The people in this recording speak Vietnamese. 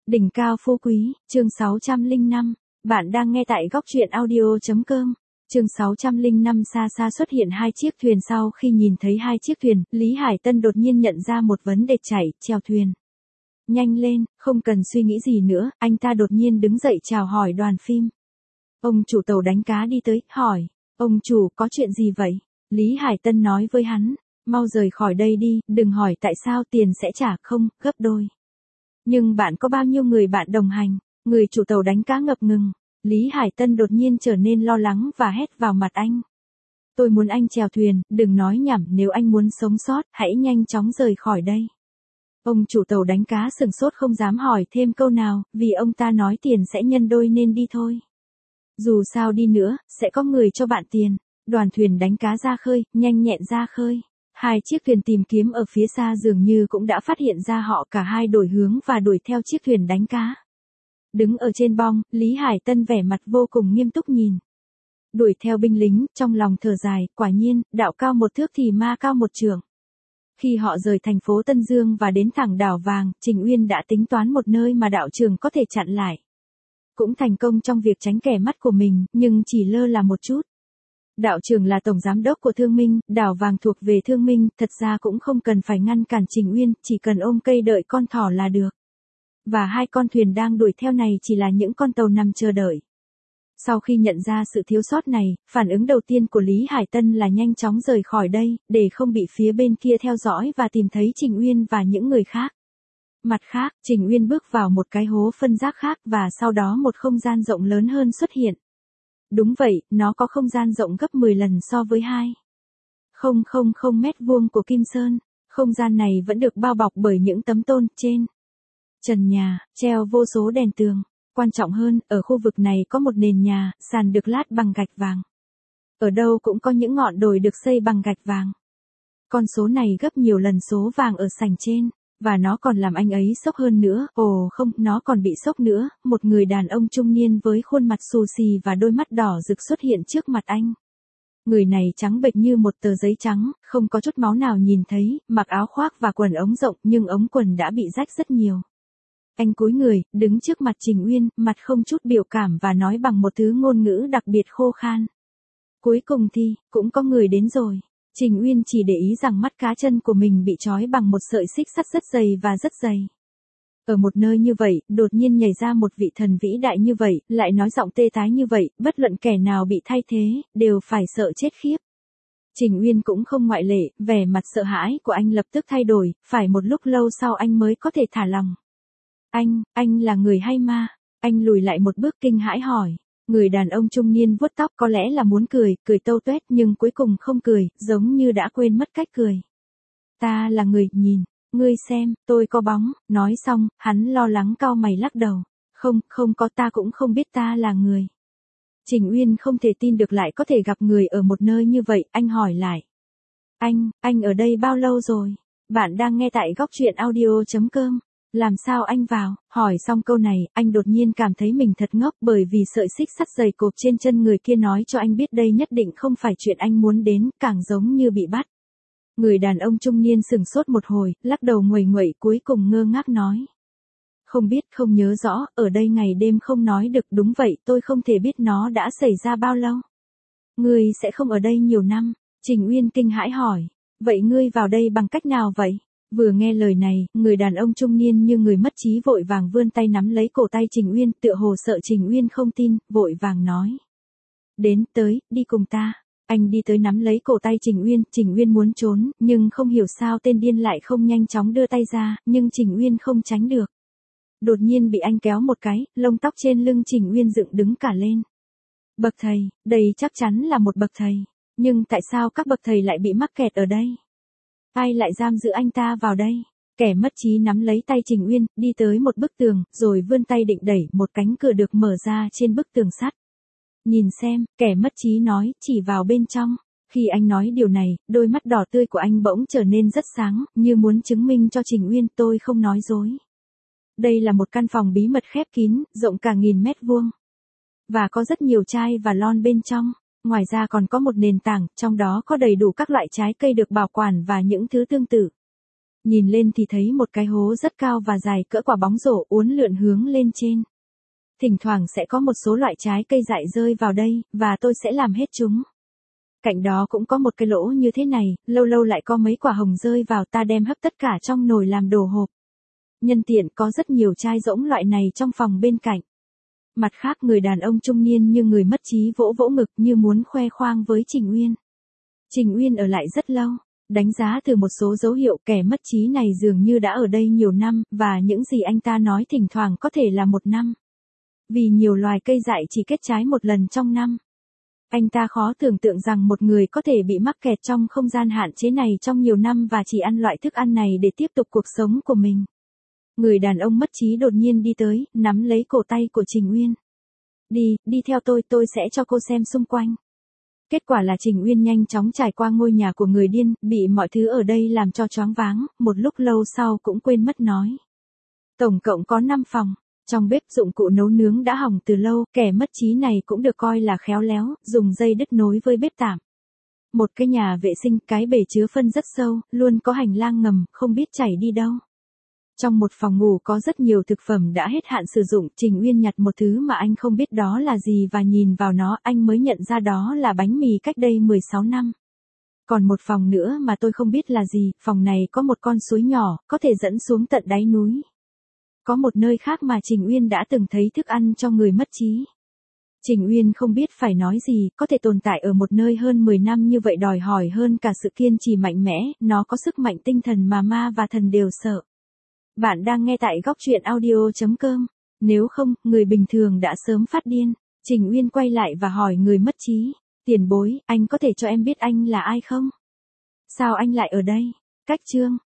Đỉnh cao phú quý, chương 605. Bạn đang nghe tại góc truyện audio.com. Chương 605. Xa xa xuất hiện hai chiếc thuyền. Sau khi nhìn thấy hai chiếc thuyền, Lý Hải Tân đột nhiên nhận ra một vấn đề: chạy, chèo thuyền. Nhanh lên, không cần suy nghĩ gì nữa, anh ta đột nhiên đứng dậy chào hỏi đoàn phim. Ông chủ tàu đánh cá đi tới, hỏi, ông chủ có chuyện gì vậy? Lý Hải Tân nói với hắn, mau rời khỏi đây đi, đừng hỏi tại sao, tiền sẽ trả không, gấp đôi. Nhưng bạn có bao nhiêu người bạn đồng hành? Người chủ tàu đánh cá ngập ngừng. Lý Hải Tân đột nhiên trở nên lo lắng và hét vào mặt anh. Tôi muốn anh chèo thuyền, đừng nói nhảm, nếu anh muốn sống sót, hãy nhanh chóng rời khỏi đây. Ông chủ tàu đánh cá sửng sốt không dám hỏi thêm câu nào, vì ông ta nói tiền sẽ nhân đôi nên đi thôi. Dù sao đi nữa, sẽ có người cho bạn tiền. Đoàn thuyền đánh cá ra khơi, nhanh nhẹn ra khơi. Hai chiếc thuyền tìm kiếm ở phía xa dường như cũng đã phát hiện ra họ, cả hai đổi hướng và đuổi theo chiếc thuyền đánh cá. Đứng ở trên bong, Lý Hải Tân vẻ mặt vô cùng nghiêm túc nhìn. Đuổi theo binh lính, trong lòng thở dài, quả nhiên, đạo cao một thước thì ma cao một trượng. Khi họ rời thành phố Tân Dương và đến thẳng đảo Vàng, Trình Uyên đã tính toán một nơi mà đạo trường có thể chặn lại. Cũng thành công trong việc tránh kẻ mắt của mình, nhưng chỉ lơ là một chút. Đạo trưởng là tổng giám đốc của Thương Minh, đảo Vàng thuộc về Thương Minh, thật ra cũng không cần phải ngăn cản Trình Uyên, chỉ cần ôm cây đợi con thỏ là được. Và hai con thuyền đang đuổi theo này chỉ là những con tàu nằm chờ đợi. Sau khi nhận ra sự thiếu sót này, phản ứng đầu tiên của Lý Hải Tân là nhanh chóng rời khỏi đây, để không bị phía bên kia theo dõi và tìm thấy Trình Uyên và những người khác. Mặt khác, Trình Uyên bước vào một cái hố phân rác khác và sau đó một không gian rộng lớn hơn xuất hiện. Đúng vậy, nó có không gian rộng gấp 10 lần so với 2,000 mét vuông của Kim Sơn. Không gian này vẫn được bao bọc bởi những tấm tôn, trên trần nhà, treo vô số đèn tường. Quan trọng hơn, ở khu vực này có một nền nhà, sàn được lát bằng gạch vàng. Ở đâu cũng có những ngọn đồi được xây bằng gạch vàng. Con số này gấp nhiều lần số vàng ở sảnh trên. Và nó còn làm anh ấy sốc hơn nữa, ồ không, nó còn bị sốc nữa, một người đàn ông trung niên với khuôn mặt xù xì và đôi mắt đỏ rực xuất hiện trước mặt anh. Người này trắng bệch như một tờ giấy trắng, không có chút máu nào nhìn thấy, mặc áo khoác và quần ống rộng nhưng ống quần đã bị rách rất nhiều. Anh cúi người, đứng trước mặt Trình Uyên, mặt không chút biểu cảm và nói bằng một thứ ngôn ngữ đặc biệt khô khan. Cuối cùng thì, cũng có người đến rồi. Trình Uyên chỉ để ý rằng mắt cá chân của mình bị trói bằng một sợi xích sắt rất dày và rất dày. Ở một nơi như vậy, đột nhiên nhảy ra một vị thần vĩ đại như vậy, lại nói giọng tê tái như vậy, bất luận kẻ nào bị thay thế, đều phải sợ chết khiếp. Trình Uyên cũng không ngoại lệ, vẻ mặt sợ hãi của anh lập tức thay đổi, phải một lúc lâu sau anh mới có thể thả lòng. Anh là người hay ma? Anh lùi lại một bước kinh hãi hỏi. Người đàn ông trung niên vuốt tóc có lẽ là muốn cười tâu tuét nhưng cuối cùng không cười, giống như đã quên mất cách cười. Ta là người, nhìn, ngươi xem, tôi có bóng, nói xong, hắn lo lắng cau mày lắc đầu. Không có, ta cũng không biết ta là người. Trình Uyên không thể tin được lại có thể gặp người ở một nơi như vậy, anh hỏi lại. Anh ở đây bao lâu rồi? Bạn đang nghe tại góc truyện audio.com. Làm sao anh vào? Hỏi xong câu này, anh đột nhiên cảm thấy mình thật ngốc bởi vì sợi xích sắt dày cộp trên chân người kia nói cho anh biết đây nhất định không phải chuyện anh muốn đến, càng giống như bị bắt. Người đàn ông trung niên sửng sốt một hồi, lắc đầu nguầy nguậy cuối cùng ngơ ngác nói. Không biết, không nhớ rõ, ở đây ngày đêm không nói được, đúng vậy, tôi không thể biết nó đã xảy ra bao lâu. Ngươi sẽ không ở đây nhiều năm, Trình Uyên kinh hãi hỏi. Vậy ngươi vào đây bằng cách nào vậy? Vừa nghe lời này, người đàn ông trung niên như người mất trí vội vàng vươn tay nắm lấy cổ tay Trình Uyên, tựa hồ sợ Trình Uyên không tin, vội vàng nói. Đi cùng ta. Anh đi tới nắm lấy cổ tay Trình Uyên muốn trốn, nhưng không hiểu sao tên điên lại không nhanh chóng đưa tay ra, nhưng Trình Uyên không tránh được. Đột nhiên bị anh kéo một cái, lông tóc trên lưng Trình Uyên dựng đứng cả lên. Bậc thầy, đây chắc chắn là một bậc thầy, nhưng tại sao các bậc thầy lại bị mắc kẹt ở đây? Ai lại giam giữ anh ta vào đây? Kẻ mất trí nắm lấy tay Trình Uyên, đi tới một bức tường, rồi vươn tay định đẩy, một cánh cửa được mở ra trên bức tường sắt. Nhìn xem, kẻ mất trí nói, chỉ vào bên trong. Khi anh nói điều này, đôi mắt đỏ tươi của anh bỗng trở nên rất sáng, như muốn chứng minh cho Trình Uyên tôi không nói dối. Đây là một căn phòng bí mật khép kín, rộng cả 1000 mét vuông. Và có rất nhiều chai và lon bên trong. Ngoài ra còn có một nền tảng, trong đó có đầy đủ các loại trái cây được bảo quản và những thứ tương tự. Nhìn lên thì thấy một cái hố rất cao và dài cỡ quả bóng rổ uốn lượn hướng lên trên. Thỉnh thoảng sẽ có một số loại trái cây dại rơi vào đây, và tôi sẽ làm hết chúng. Cạnh đó cũng có một cái lỗ như thế này, lâu lâu lại có mấy quả hồng rơi vào, ta đem hấp tất cả trong nồi làm đồ hộp. Nhân tiện có rất nhiều chai rỗng loại này trong phòng bên cạnh. Mặt khác người đàn ông trung niên như người mất trí vỗ vỗ ngực như muốn khoe khoang với Trình Uyên. Trình Uyên ở lại rất lâu, đánh giá từ một số dấu hiệu kẻ mất trí này dường như đã ở đây nhiều năm, và những gì anh ta nói thỉnh thoảng có thể là 1 năm. Vì nhiều loài cây dại chỉ kết trái 1 lần trong năm. Anh ta khó tưởng tượng rằng một người có thể bị mắc kẹt trong không gian hạn chế này trong nhiều năm và chỉ ăn loại thức ăn này để tiếp tục cuộc sống của mình. Người đàn ông mất trí đột nhiên đi tới, nắm lấy cổ tay của Trình Uyên. Đi theo tôi sẽ cho cô xem xung quanh. Kết quả là Trình Uyên nhanh chóng trải qua ngôi nhà của người điên, bị mọi thứ ở đây làm cho choáng váng, một lúc lâu sau cũng quên mất nói. Tổng cộng có 5 phòng. Trong bếp dụng cụ nấu nướng đã hỏng từ lâu, kẻ mất trí này cũng được coi là khéo léo, dùng dây đứt nối với bếp tạm. Một cái nhà vệ sinh, cái bể chứa phân rất sâu, luôn có hành lang ngầm, không biết chảy đi đâu. Trong một phòng ngủ có rất nhiều thực phẩm đã hết hạn sử dụng, Trình Uyên nhặt một thứ mà anh không biết đó là gì và nhìn vào nó, anh mới nhận ra đó là bánh mì cách đây 16 năm. Còn một phòng nữa mà tôi không biết là gì, phòng này có một con suối nhỏ, có thể dẫn xuống tận đáy núi. Có một nơi khác mà Trình Uyên đã từng thấy thức ăn cho người mất trí. Trình Uyên không biết phải nói gì, có thể tồn tại ở một nơi hơn 10 năm như vậy đòi hỏi hơn cả sự kiên trì mạnh mẽ, nó có sức mạnh tinh thần mà ma và thần đều sợ. Bạn đang nghe tại góc truyện audio.com. Nếu không, người bình thường đã sớm phát điên. Trình Uyên quay lại và hỏi người mất trí. Tiền bối, anh có thể cho em biết anh là ai không? Sao anh lại ở đây? Cách chương.